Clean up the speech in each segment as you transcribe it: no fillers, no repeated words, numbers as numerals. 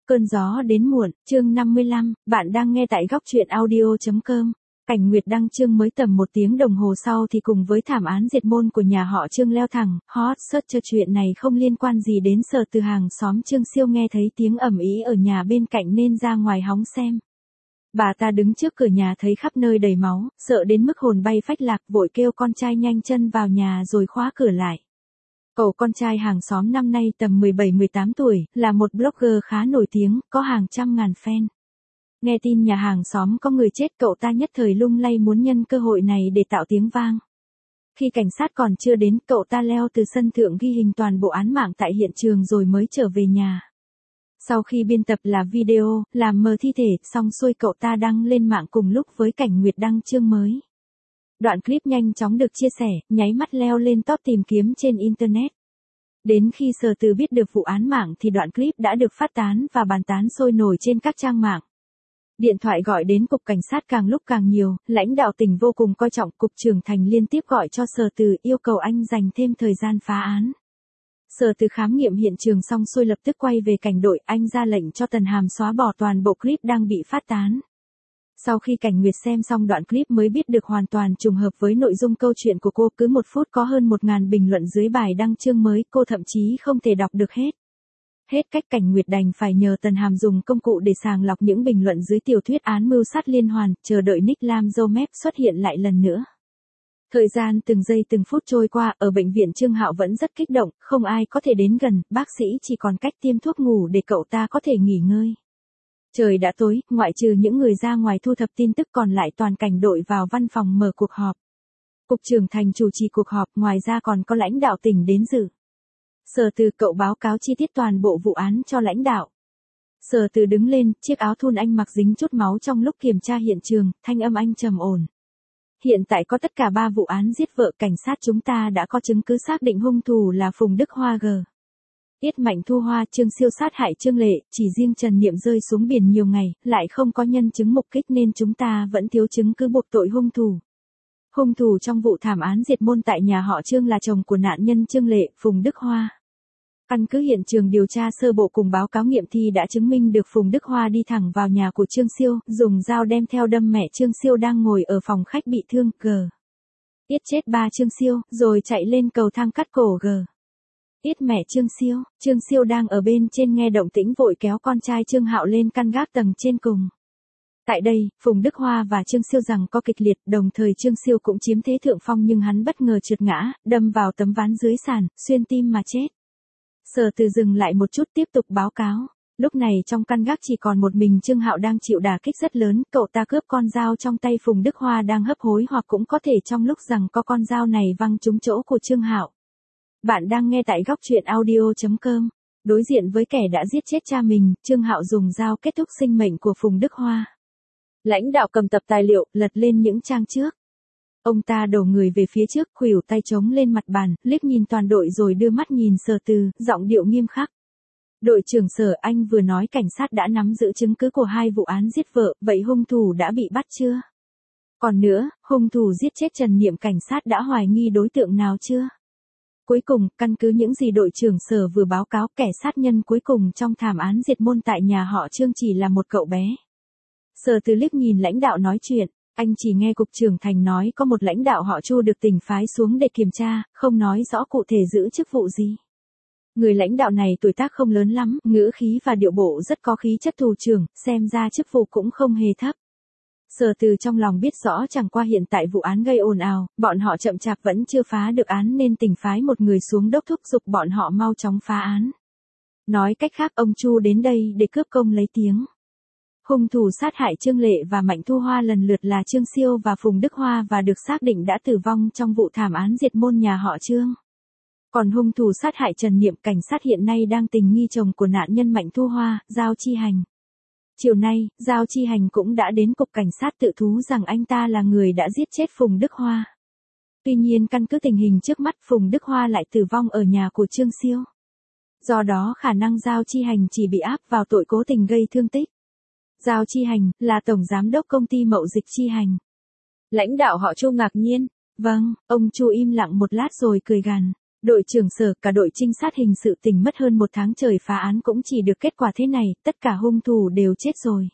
Cơn gió đến muộn, chương 55, bạn đang nghe tại góc truyện audio.com. Cảnh Nguyệt đăng chương mới tầm 1 tiếng đồng hồ sau thì cùng với thảm án diệt môn của nhà họ Trương leo thẳng, hot search cho chuyện này không liên quan gì đến Sở Từ hàng xóm Trương Siêu nghe thấy tiếng ầm ĩ ở nhà bên cạnh nên ra ngoài hóng xem. Bà ta đứng trước cửa nhà thấy khắp nơi đầy máu, sợ đến mức hồn bay phách lạc vội kêu con trai nhanh chân vào nhà rồi khóa cửa lại. Cậu con trai hàng xóm năm nay tầm 17-18 tuổi, là một blogger khá nổi tiếng, có hàng trăm ngàn fan. Nghe tin nhà hàng xóm có người chết cậu ta nhất thời lung lay muốn nhân cơ hội này để tạo tiếng vang. Khi cảnh sát còn chưa đến, cậu ta leo từ sân thượng ghi hình toàn bộ án mạng tại hiện trường rồi mới trở về nhà. Sau khi biên tập là video, làm mờ thi thể, xong xuôi cậu ta đăng lên mạng cùng lúc với Cảnh Nguyệt đăng chương mới. Đoạn clip nhanh chóng được chia sẻ, nháy mắt leo lên top tìm kiếm trên Internet. Đến khi Sở Từ biết được vụ án mạng thì đoạn clip đã được phát tán và bàn tán sôi nổi trên các trang mạng. Điện thoại gọi đến cục cảnh sát càng lúc càng nhiều, lãnh đạo tỉnh vô cùng coi trọng, cục trưởng Thành liên tiếp gọi cho Sở Từ yêu cầu anh dành thêm thời gian phá án. Sở Từ khám nghiệm hiện trường xong xuôi lập tức quay về cảnh đội, anh ra lệnh cho Tần Hàm xóa bỏ toàn bộ clip đang bị phát tán. Sau khi Cảnh Nguyệt xem xong đoạn clip mới biết được hoàn toàn trùng hợp với nội dung câu chuyện của cô, cứ 1 phút có hơn 1.000 bình luận dưới bài đăng chương mới, cô thậm chí không thể đọc được hết. Hết cách Cảnh Nguyệt đành phải nhờ Tần Hàm dùng công cụ để sàng lọc những bình luận dưới tiểu thuyết án mưu sát liên hoàn, chờ đợi Nick Lam dâu mép xuất hiện lại lần nữa. Thời gian từng giây từng phút trôi qua, ở bệnh viện Trương Hạo vẫn rất kích động, không ai có thể đến gần, bác sĩ chỉ còn cách tiêm thuốc ngủ để cậu ta có thể nghỉ ngơi. Trời đã tối, ngoại trừ những người ra ngoài thu thập tin tức còn lại toàn cảnh đội vào văn phòng mở cuộc họp. Cục trưởng Thành chủ trì cuộc họp, ngoài ra còn có lãnh đạo tỉnh đến dự. Sở Từ, cậu báo cáo chi tiết toàn bộ vụ án cho lãnh đạo. Sở Từ đứng lên, chiếc áo thun anh mặc dính chút máu trong lúc kiểm tra hiện trường, thanh âm anh trầm ổn. Hiện tại có tất cả 3 vụ án giết vợ, cảnh sát chúng ta đã có chứng cứ xác định hung thủ là Phùng Đức Hoa G. Yết Mạnh Thu Hoa, Trương Siêu sát hại Trương Lệ, chỉ riêng Trần Niệm rơi xuống biển nhiều ngày, lại không có nhân chứng mục kích nên chúng ta vẫn thiếu chứng cứ buộc tội hung thủ. Hung thủ trong vụ thảm án diệt môn tại nhà họ Trương là chồng của nạn nhân Trương Lệ, Phùng Đức Hoa. Căn cứ hiện trường điều tra sơ bộ cùng báo cáo nghiệm thi đã chứng minh được Phùng Đức Hoa đi thẳng vào nhà của Trương Siêu, dùng dao đem theo đâm mẹ Trương Siêu đang ngồi ở phòng khách bị thương, G. Yết chết ba Trương Siêu, rồi chạy lên cầu thang cắt cổ G. Yết mẹ Trương Siêu đang ở bên trên nghe động tĩnh vội kéo con trai Trương Hạo lên căn gác tầng trên cùng. Tại đây, Phùng Đức Hoa và Trương Siêu rằng có kịch liệt, đồng thời Trương Siêu cũng chiếm thế thượng phong nhưng hắn bất ngờ trượt ngã, đâm vào tấm ván dưới sàn, xuyên tim mà chết. Sở Từ dừng lại một chút tiếp tục báo cáo. Lúc này trong căn gác chỉ còn một mình Trương Hạo đang chịu đả kích rất lớn, cậu ta cướp con dao trong tay Phùng Đức Hoa đang hấp hối hoặc cũng có thể trong lúc rằng có con dao này văng trúng chỗ của Trương Hạo. Bạn đang nghe tại góc truyện audio.com. Đối diện với kẻ đã giết chết cha mình, Trương Hạo dùng dao kết thúc sinh mệnh của Phùng Đức Hoa. Lãnh đạo cầm tập tài liệu, lật lên những trang trước. Ông ta đổ người về phía trước, khuỷu tay chống lên mặt bàn, liếc nhìn toàn đội rồi đưa mắt nhìn Sở Từ, giọng điệu nghiêm khắc. Đội trưởng Sở, anh vừa nói cảnh sát đã nắm giữ chứng cứ của 2 vụ án giết vợ, vậy hung thủ đã bị bắt chưa? Còn nữa, hung thủ giết chết Trần Niệm cảnh sát đã hoài nghi đối tượng nào chưa? Cuối cùng, căn cứ những gì đội trưởng Sở vừa báo cáo, kẻ sát nhân cuối cùng trong thảm án diệt môn tại nhà họ Trương chỉ là một cậu bé. Sở Từ liếc nhìn lãnh đạo nói chuyện, anh chỉ nghe cục trưởng Thành nói có một lãnh đạo họ Chu được tỉnh phái xuống để kiểm tra, không nói rõ cụ thể giữ chức vụ gì. Người lãnh đạo này tuổi tác không lớn lắm, ngữ khí và điệu bộ rất có khí chất thủ trưởng, xem ra chức vụ cũng không hề thấp. Sở Từ trong lòng biết rõ chẳng qua hiện tại vụ án gây ồn ào, bọn họ chậm chạp vẫn chưa phá được án nên tỉnh phái một người xuống đốc thúc giục bọn họ mau chóng phá án. Nói cách khác ông Chu đến đây để cướp công lấy tiếng. Hung thủ sát hại Trương Lệ và Mạnh Thu Hoa lần lượt là Trương Siêu và Phùng Đức Hoa và được xác định đã tử vong trong vụ thảm án diệt môn nhà họ Trương. Còn hung thủ sát hại Trần Niệm cảnh sát hiện nay đang tình nghi chồng của nạn nhân Mạnh Thu Hoa, Giao Chi Hành. Chiều nay, Giao Chi Hành cũng đã đến cục cảnh sát tự thú rằng anh ta là người đã giết chết Phùng Đức Hoa. Tuy nhiên căn cứ tình hình trước mắt Phùng Đức Hoa lại tử vong ở nhà của Trương Siêu. Do đó khả năng Giao Chi Hành chỉ bị áp vào tội cố tình gây thương tích. Giao Chi Hành, là tổng giám đốc công ty mậu dịch Chi Hành. Lãnh đạo họ Chu ngạc nhiên. Vâng, ông Chu im lặng một lát rồi cười gằn. Đội trưởng Sở, cả đội trinh sát hình sự tỉnh mất hơn 1 tháng trời phá án cũng chỉ được kết quả thế này, tất cả hung thủ đều chết rồi.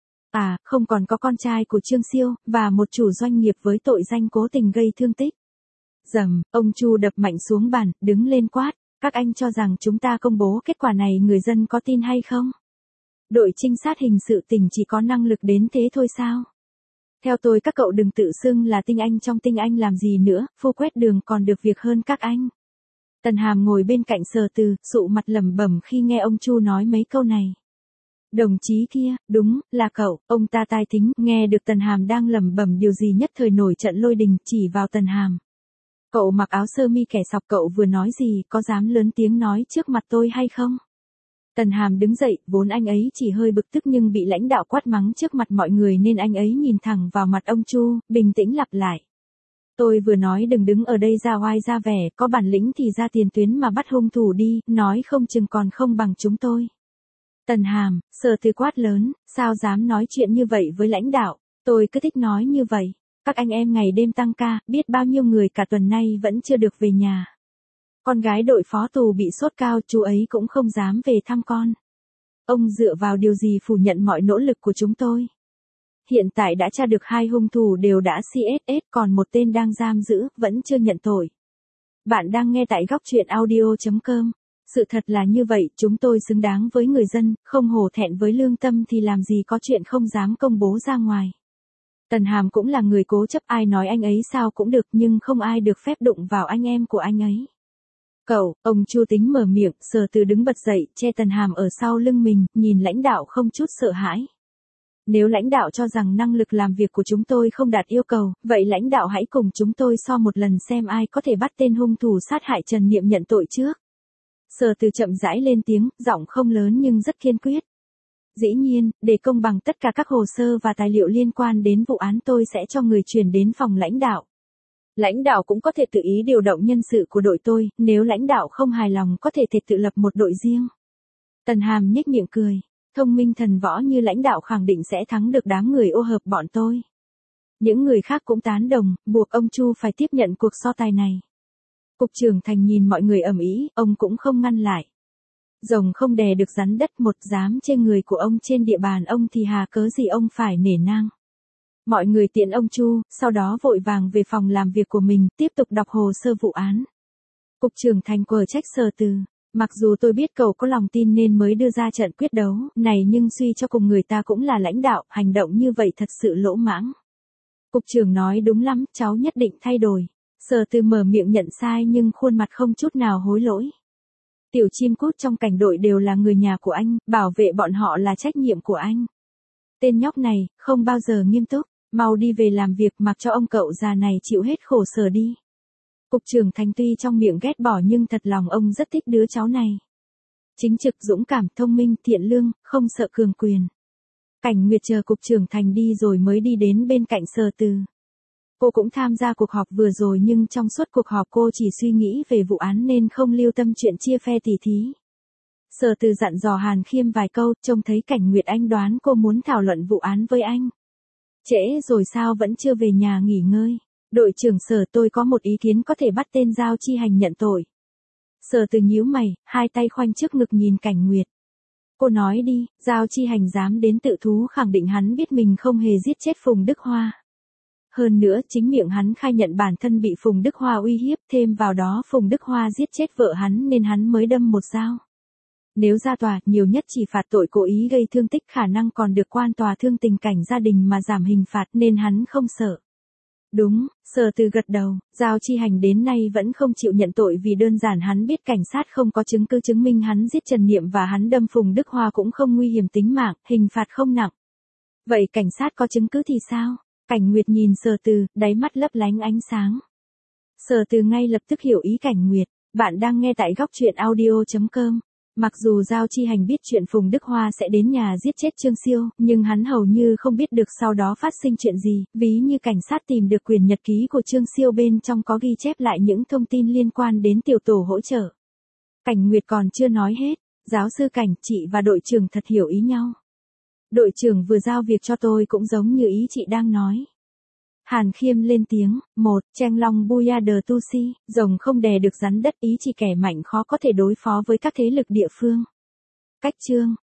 À, không còn có con trai của Trương Siêu, và một chủ doanh nghiệp với tội danh cố tình gây thương tích. Rầm, ông Chu đập mạnh xuống bàn, đứng lên quát. Các anh cho rằng chúng ta công bố kết quả này người dân có tin hay không? Đội trinh sát hình sự tỉnh chỉ có năng lực đến thế thôi sao? Theo tôi các cậu đừng tự xưng là tinh anh trong tinh anh làm gì nữa, phô quét đường còn được việc hơn các anh. Tần Hàm ngồi bên cạnh Sở Từ, sụ mặt lẩm bẩm khi nghe ông Chu nói mấy câu này. Đồng chí kia, đúng, là cậu, ông ta tai thính, nghe được Tần Hàm đang lẩm bẩm điều gì nhất thời nổi trận lôi đình, chỉ vào Tần Hàm. Cậu mặc áo sơ mi kẻ sọc, cậu vừa nói gì, có dám lớn tiếng nói trước mặt tôi hay không? Tần Hàm đứng dậy, vốn anh ấy chỉ hơi bực tức nhưng bị lãnh đạo quát mắng trước mặt mọi người nên anh ấy nhìn thẳng vào mặt ông Chu, bình tĩnh lặp lại. Tôi vừa nói đừng đứng ở đây ra oai ra vẻ, có bản lĩnh thì ra tiền tuyến mà bắt hung thủ đi, nói không chừng còn không bằng chúng tôi. Tần Hàm, Sở Từ quát lớn, sao dám nói chuyện như vậy với lãnh đạo, tôi cứ thích nói như vậy. Các anh em ngày đêm tăng ca, biết bao nhiêu người cả tuần nay vẫn chưa được về nhà. Con gái đội phó tù bị sốt cao, chú ấy cũng không dám về thăm con. Ông dựa vào điều gì phủ nhận mọi nỗ lực của chúng tôi? Hiện tại đã tra được 2 hung thủ đều đã CSS, còn một tên đang giam giữ, vẫn chưa nhận tội. Bạn đang nghe tại góc truyện audio.com. Sự thật là như vậy, chúng tôi xứng đáng với người dân, không hổ thẹn với lương tâm thì làm gì có chuyện không dám công bố ra ngoài. Tần Hàm cũng là người cố chấp, ai nói anh ấy sao cũng được nhưng không ai được phép đụng vào anh em của anh ấy. Cậu, ông Chu tính mở miệng, Sở Từ đứng bật dậy, che Tần Hàm ở sau lưng mình, nhìn lãnh đạo không chút sợ hãi. Nếu lãnh đạo cho rằng năng lực làm việc của chúng tôi không đạt yêu cầu, vậy lãnh đạo hãy cùng chúng tôi so một lần xem ai có thể bắt tên hung thủ sát hại Trần Niệm nhận tội trước. Sở Từ chậm rãi lên tiếng, giọng không lớn nhưng rất kiên quyết. Dĩ nhiên, để công bằng tất cả các hồ sơ và tài liệu liên quan đến vụ án tôi sẽ cho người chuyển đến phòng lãnh đạo. Lãnh đạo cũng có thể tự ý điều động nhân sự của đội tôi, nếu lãnh đạo không hài lòng có thể tự lập một đội riêng. Tần Hàm nhếch miệng cười, thông minh thần võ như lãnh đạo khẳng định sẽ thắng được đám người ô hợp bọn tôi. Những người khác cũng tán đồng, buộc ông Chu phải tiếp nhận cuộc so tài này. Cục trưởng Thành nhìn mọi người ầm ĩ, ông cũng không ngăn lại. Rồng không đè được rắn đất, một dám chê người của ông trên địa bàn ông thì hà cớ gì ông phải nể nang. Mọi người tiện ông Chu, sau đó vội vàng về phòng làm việc của mình, tiếp tục đọc hồ sơ vụ án. Cục trưởng Thành quở trách Sở Từ, mặc dù tôi biết cậu có lòng tin nên mới đưa ra trận quyết đấu này nhưng suy cho cùng người ta cũng là lãnh đạo, hành động như vậy thật sự lỗ mãng. Cục trưởng nói đúng lắm, cháu nhất định thay đổi. Sở Từ mở miệng nhận sai nhưng khuôn mặt không chút nào hối lỗi. Tiểu chim cút trong cảnh đội đều là người nhà của anh, bảo vệ bọn họ là trách nhiệm của anh. Tên nhóc này, không bao giờ nghiêm túc, mau đi về làm việc mặc cho ông cậu già này chịu hết khổ sở đi. Cục trưởng Thành tuy trong miệng ghét bỏ nhưng thật lòng ông rất thích đứa cháu này. Chính trực, dũng cảm, thông minh, thiện lương, không sợ cường quyền. Cảnh Nguyệt chờ cục trưởng Thành đi rồi mới đi đến bên cạnh Sở Từ. Cô cũng tham gia cuộc họp vừa rồi nhưng trong suốt cuộc họp cô chỉ suy nghĩ về vụ án nên không lưu tâm chuyện chia phe tỉ thí. Sở Từ dặn dò Hàn Khiêm vài câu, trông thấy Cảnh Nguyệt anh đoán cô muốn thảo luận vụ án với anh. Trễ rồi sao vẫn chưa về nhà nghỉ ngơi? Đội trưởng Sở, tôi có một ý kiến có thể bắt tên Giao Chi Hành nhận tội. Sở Từ nhíu mày, hai tay khoanh trước ngực nhìn Cảnh Nguyệt. Cô nói đi, Giao Chi Hành dám đến tự thú khẳng định hắn biết mình không hề giết chết Phùng Đức Hoa. Hơn nữa, chính miệng hắn khai nhận bản thân bị Phùng Đức Hoa uy hiếp, thêm vào đó Phùng Đức Hoa giết chết vợ hắn nên hắn mới đâm một dao. Nếu ra tòa, nhiều nhất chỉ phạt tội cố ý gây thương tích, khả năng còn được quan tòa thương tình cảnh gia đình mà giảm hình phạt nên hắn không sợ. Đúng, Sở Từ gật đầu, Giao Chi Hành đến nay vẫn không chịu nhận tội vì đơn giản hắn biết cảnh sát không có chứng cứ chứng minh hắn giết Trần Niệm và hắn đâm Phùng Đức Hoa cũng không nguy hiểm tính mạng, hình phạt không nặng. Vậy cảnh sát có chứng cứ thì sao? Cảnh Nguyệt nhìn Sở Từ, đáy mắt lấp lánh ánh sáng. Sở Từ ngay lập tức hiểu ý Cảnh Nguyệt, bạn đang nghe tại góc truyện audio.com. Mặc dù Giao Chi Hành biết chuyện Phùng Đức Hoa sẽ đến nhà giết chết Trương Siêu, nhưng hắn hầu như không biết được sau đó phát sinh chuyện gì, ví như cảnh sát tìm được quyển nhật ký của Trương Siêu bên trong có ghi chép lại những thông tin liên quan đến tiểu tổ hỗ trợ. Cảnh Nguyệt còn chưa nói hết, giáo sư Cảnh, chị và đội trưởng thật hiểu ý nhau. Đội trưởng vừa giao việc cho tôi cũng giống như ý chị đang nói. Hàn Khiêm lên tiếng, 1. Cheng Long Buya de Tu Si, rồng không đè được rắn đất, ý chỉ kẻ mạnh khó có thể đối phó với các thế lực địa phương. Cách chương